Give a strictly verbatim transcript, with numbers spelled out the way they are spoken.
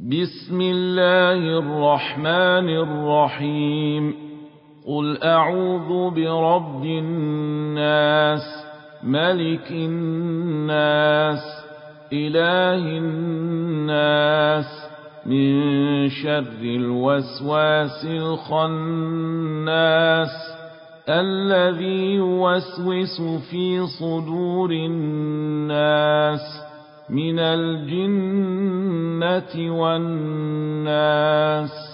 بسم الله الرحمن الرحيم قل أعوذ برب الناس ملك الناس إله الناس من شر الوسواس الخناس الذي يوسوس في صدور الناس من الجنة والناس